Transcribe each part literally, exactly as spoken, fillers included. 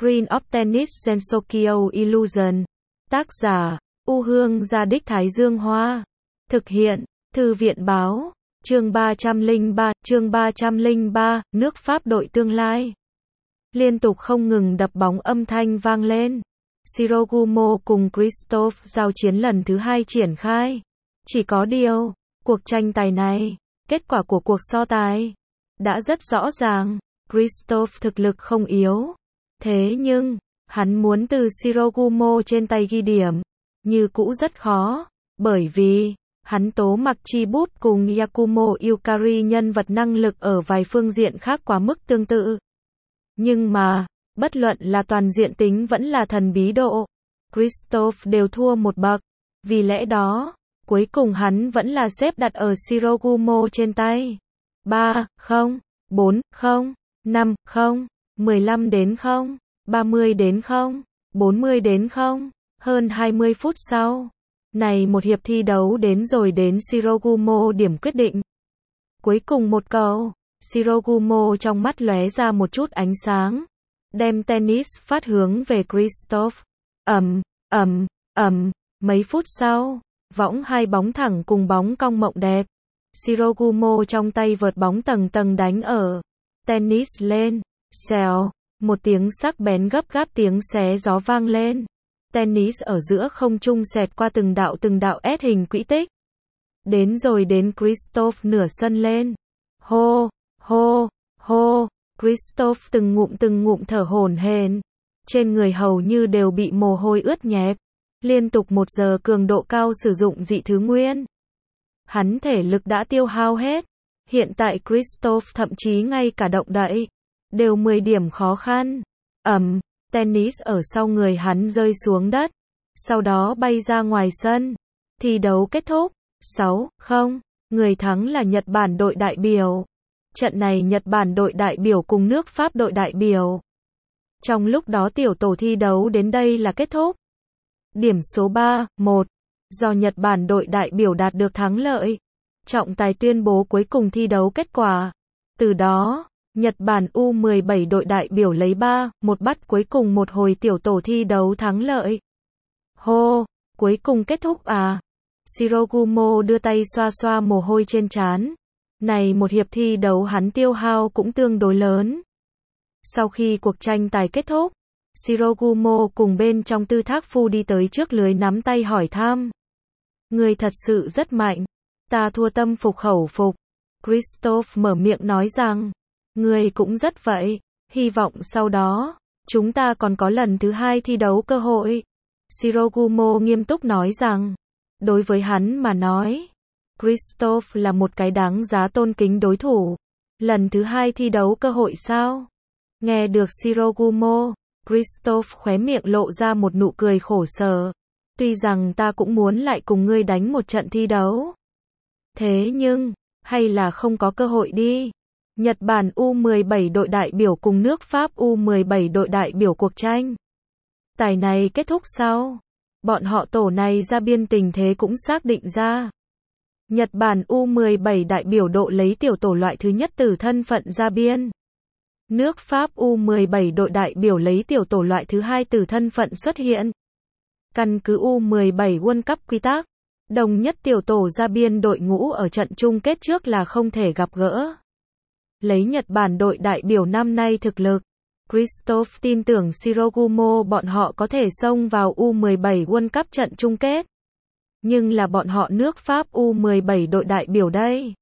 Screen of Tennis Gensokyo Illusion. Tác giả, U Hương Gia Đích Thái Dương Hoa. Thực hiện, Thư viện Báo. Chương ba trăm lẻ ba, chương ba trăm lẻ ba, nước Pháp đội tương lai. Liên tục không ngừng đập bóng âm thanh vang lên. Shirogumo cùng Christophe giao chiến lần thứ hai triển khai. Chỉ có điều, cuộc tranh tài này, kết quả của cuộc so tài, đã rất rõ ràng. Christophe thực lực không yếu. Thế nhưng, hắn muốn từ Shirogumo trên tay ghi điểm, như cũ rất khó, bởi vì, hắn tố mặc chi bút cùng Yakumo Yukari nhân vật năng lực ở vài phương diện khác quá mức tương tự. Nhưng mà, bất luận là toàn diện tính vẫn là thần bí độ, Christophe đều thua một bậc. Vì lẽ đó, cuối cùng hắn vẫn là xếp đặt ở Shirogumo trên tay. ba không, bốn không, năm không, mười lăm đến không, ba mươi đến không, bốn mươi đến không. Hơn hai mươi phút sau, này một hiệp thi đấu đến rồi đến Shirogumo điểm quyết định. Cuối cùng một cầu, Shirogumo trong mắt lóe ra một chút ánh sáng, đem tennis phát hướng về Christophe. Ầm, ầm, ầm, mấy phút sau, võng hai bóng thẳng cùng bóng cong mộng đẹp. Shirogumo trong tay vợt bóng tầng tầng đánh ở tennis lên, xèo, một tiếng sắc bén gấp gáp tiếng xé gió vang lên. Tennis ở giữa không trung xẹt qua từng đạo từng đạo S hình quỹ tích. Đến rồi đến Christophe nửa sân lên. Hô, hô, hô, Christophe từng ngụm từng ngụm thở hổn hển. Trên người hầu như đều bị mồ hôi ướt nhẹp. Liên tục một giờ cường độ cao sử dụng dị thứ nguyên. Hắn thể lực đã tiêu hao hết. Hiện tại Christophe thậm chí ngay cả động đậy đều mười điểm khó khăn. Ầm, tennis ở sau người hắn rơi xuống đất, sau đó bay ra ngoài sân. Thi đấu kết thúc, sáu không, người thắng là Nhật Bản đội đại biểu. Trận này Nhật Bản đội đại biểu cùng nước Pháp đội đại biểu. Trong lúc đó tiểu tổ thi đấu đến đây là kết thúc. Điểm số ba một, do Nhật Bản đội đại biểu đạt được thắng lợi. Trọng tài tuyên bố cuối cùng thi đấu kết quả. Từ đó, Nhật Bản U mười bảy đội đại biểu lấy ba một bắt cuối cùng một hồi tiểu tổ thi đấu thắng lợi. Hô, cuối cùng kết thúc à? Shirogumo đưa tay xoa xoa mồ hôi trên trán. Này một hiệp thi đấu hắn tiêu hao cũng tương đối lớn. Sau khi cuộc tranh tài kết thúc, Shirogumo cùng bên trong Tư Thác Phu đi tới trước lưới nắm tay hỏi thăm. Người thật sự rất mạnh. Ta thua tâm phục khẩu phục. Christophe mở miệng nói rằng, người cũng rất vậy, hy vọng sau đó, chúng ta còn có lần thứ hai thi đấu cơ hội. Shirogumo nghiêm túc nói rằng, đối với hắn mà nói, Christophe là một cái đáng giá tôn kính đối thủ. Lần thứ hai thi đấu cơ hội sao? Nghe được Shirogumo, Christophe khóe miệng lộ ra một nụ cười khổ sở. Tuy rằng ta cũng muốn lại cùng ngươi đánh một trận thi đấu. Thế nhưng, hay là không có cơ hội đi. Nhật Bản U mười bảy đội đại biểu cùng nước Pháp U mười bảy đội đại biểu cuộc tranh tài này kết thúc sau, bọn họ tổ này ra biên tình thế cũng xác định ra. Nhật Bản U mười bảy đại biểu độ lấy tiểu tổ loại thứ nhất từ thân phận ra biên. Nước Pháp U mười bảy đội đại biểu lấy tiểu tổ loại thứ hai từ thân phận xuất hiện. Căn cứ U mười bảy World Cup quy tắc, đồng nhất tiểu tổ ra biên đội ngũ ở trận chung kết trước là không thể gặp gỡ. Lấy Nhật Bản đội đại biểu năm nay thực lực, Christophe tin tưởng Shirogumo bọn họ có thể xông vào U mười bảy World Cup trận chung kết. Nhưng là bọn họ nước Pháp U mười bảy đội đại biểu đây.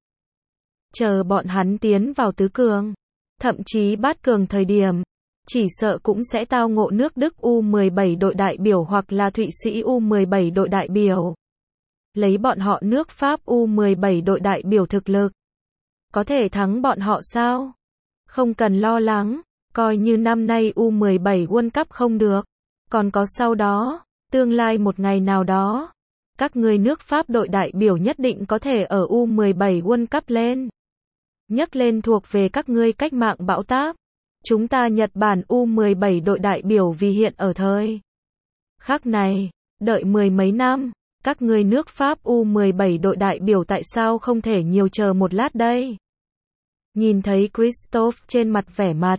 Chờ bọn hắn tiến vào tứ cường, thậm chí bát cường thời điểm, chỉ sợ cũng sẽ tao ngộ nước Đức U mười bảy đội đại biểu hoặc là Thụy Sĩ U mười bảy đội đại biểu. Lấy bọn họ nước Pháp U mười bảy đội đại biểu thực lực, có thể thắng bọn họ sao? Không cần lo lắng, coi như năm nay U mười bảy World Cup không được, còn có sau đó, tương lai một ngày nào đó, các người nước Pháp đội đại biểu nhất định có thể ở U mười bảy World Cup lên. Nhắc lên thuộc về các ngươi cách mạng bão táp. Chúng ta Nhật Bản U mười bảy đội đại biểu vì hiện ở thời khắc này, đợi mười mấy năm, các người nước Pháp U mười bảy đội đại biểu tại sao không thể nhiều chờ một lát đây? Nhìn thấy Christophe trên mặt vẻ mặt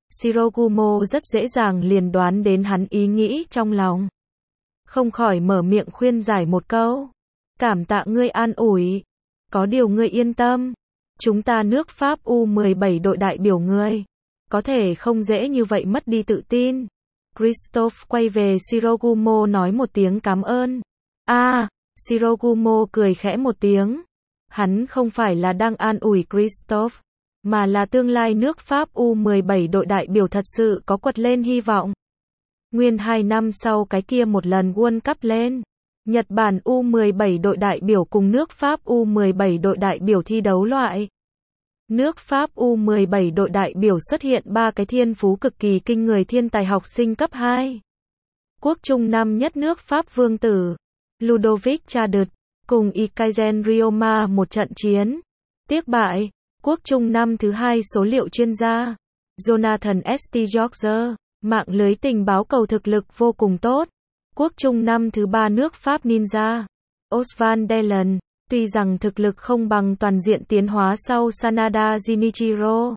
Shirogumo rất dễ dàng liền đoán đến hắn ý nghĩ trong lòng. Không khỏi mở miệng khuyên giải một câu. Cảm tạ ngươi an ủi. Có điều ngươi yên tâm. Chúng ta nước Pháp U mười bảy đội đại biểu ngươi. Có thể không dễ như vậy mất đi tự tin. Christophe quay về Shirogumo nói một tiếng cảm ơn. A, à, Shirogumo cười khẽ một tiếng. Hắn không phải là đang an ủi Christophe, mà là tương lai nước Pháp U mười bảy đội đại biểu thật sự có quật lên hy vọng. Nguyên hai năm sau cái kia một lần World Cup lên, Nhật Bản U mười bảy đội đại biểu cùng nước Pháp U mười bảy đội đại biểu thi đấu loại. Nước Pháp U mười bảy đội đại biểu xuất hiện ba cái thiên phú cực kỳ kinh người thiên tài học sinh cấp hai. Quốc trung năm nhất nước Pháp vương tử, Ludovic Chardot, cùng Ikaisen Ryoma một trận chiến. Tiếc bại, quốc trung năm thứ hai số liệu chuyên gia, Jonathan S T George, mạng lưới tình báo cầu thực lực vô cùng tốt. Quốc trung năm thứ ba nước Pháp Ninja, Osvan Delen, tuy rằng thực lực không bằng toàn diện tiến hóa sau Sanada Jinichiro.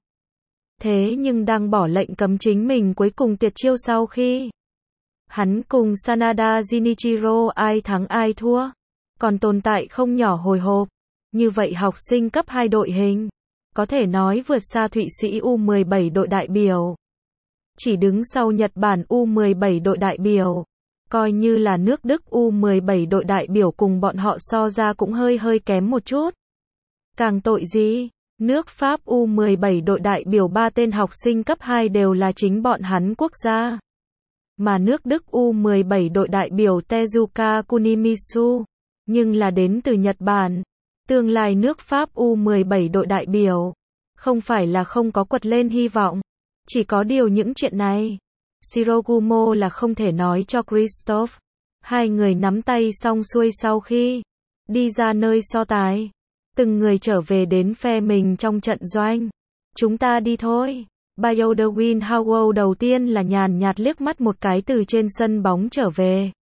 Thế nhưng đang bỏ lệnh cấm chính mình cuối cùng tuyệt chiêu sau khi hắn cùng Sanada Jinichiro ai thắng ai thua, còn tồn tại không nhỏ hồi hộp. Như vậy học sinh cấp hai đội hình, có thể nói vượt xa Thụy Sĩ U mười bảy đội đại biểu. Chỉ đứng sau Nhật Bản U mười bảy đội đại biểu. Coi như là nước Đức U mười bảy đội đại biểu cùng bọn họ so ra cũng hơi hơi kém một chút. Càng tội gì, nước Pháp U mười bảy đội đại biểu ba tên học sinh cấp hai đều là chính bọn hắn quốc gia. Mà nước Đức U mười bảy đội đại biểu Tezuka Kunimitsu, nhưng là đến từ Nhật Bản. Tương lai nước Pháp U mười bảy đội đại biểu, không phải là không có quật lên hy vọng. Chỉ có điều những chuyện này, Shirogumo là không thể nói cho Christophe. Hai người nắm tay xong xuôi sau khi đi ra nơi so tài, từng người trở về đến phe mình trong trận doanh. Chúng ta đi thôi. Bayodewin Howell đầu tiên là nhàn nhạt liếc mắt một cái từ trên sân bóng trở về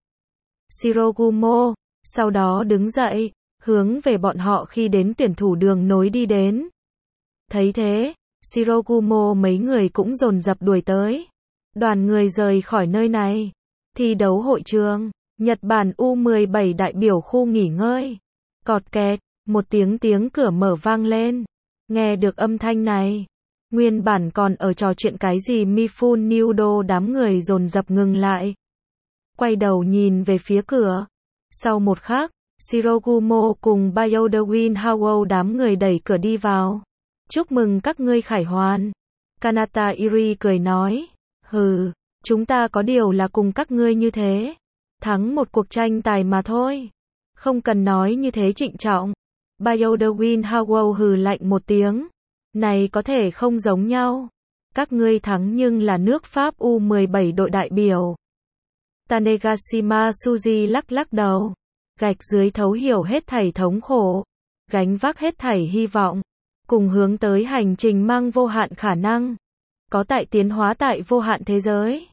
Shirogumo, sau đó đứng dậy, hướng về bọn họ khi đến tuyển thủ đường nối đi đến. Thấy thế, Shirogumo mấy người cũng dồn dập đuổi tới. Đoàn người rời khỏi nơi này. Thi đấu hội trường, Nhật Bản U mười bảy đại biểu khu nghỉ ngơi. Cọt kẹt, một tiếng tiếng cửa mở vang lên. Nghe được âm thanh này, nguyên bản còn ở trò chuyện cái gì Mifune Nudo đám người dồn dập ngừng lại. Quay đầu nhìn về phía cửa. Sau một khắc, Shirogumo cùng Bayodewin Howell đám người đẩy cửa đi vào. Chúc mừng các ngươi khải hoàn. Kanata Iri cười nói. Hừ, chúng ta có điều là cùng các ngươi như thế. Thắng một cuộc tranh tài mà thôi. Không cần nói như thế trịnh trọng. Bayodewin Howell hừ lạnh một tiếng. Này có thể không giống nhau. Các ngươi thắng nhưng là nước Pháp U mười bảy đội đại biểu. Tanegashima Suji lắc lắc đầu. Gạch dưới thấu hiểu hết thảy thống khổ. Gánh vác hết thảy hy vọng. Cùng hướng tới hành trình mang vô hạn khả năng. Có tại tiến hóa tại vô hạn thế giới.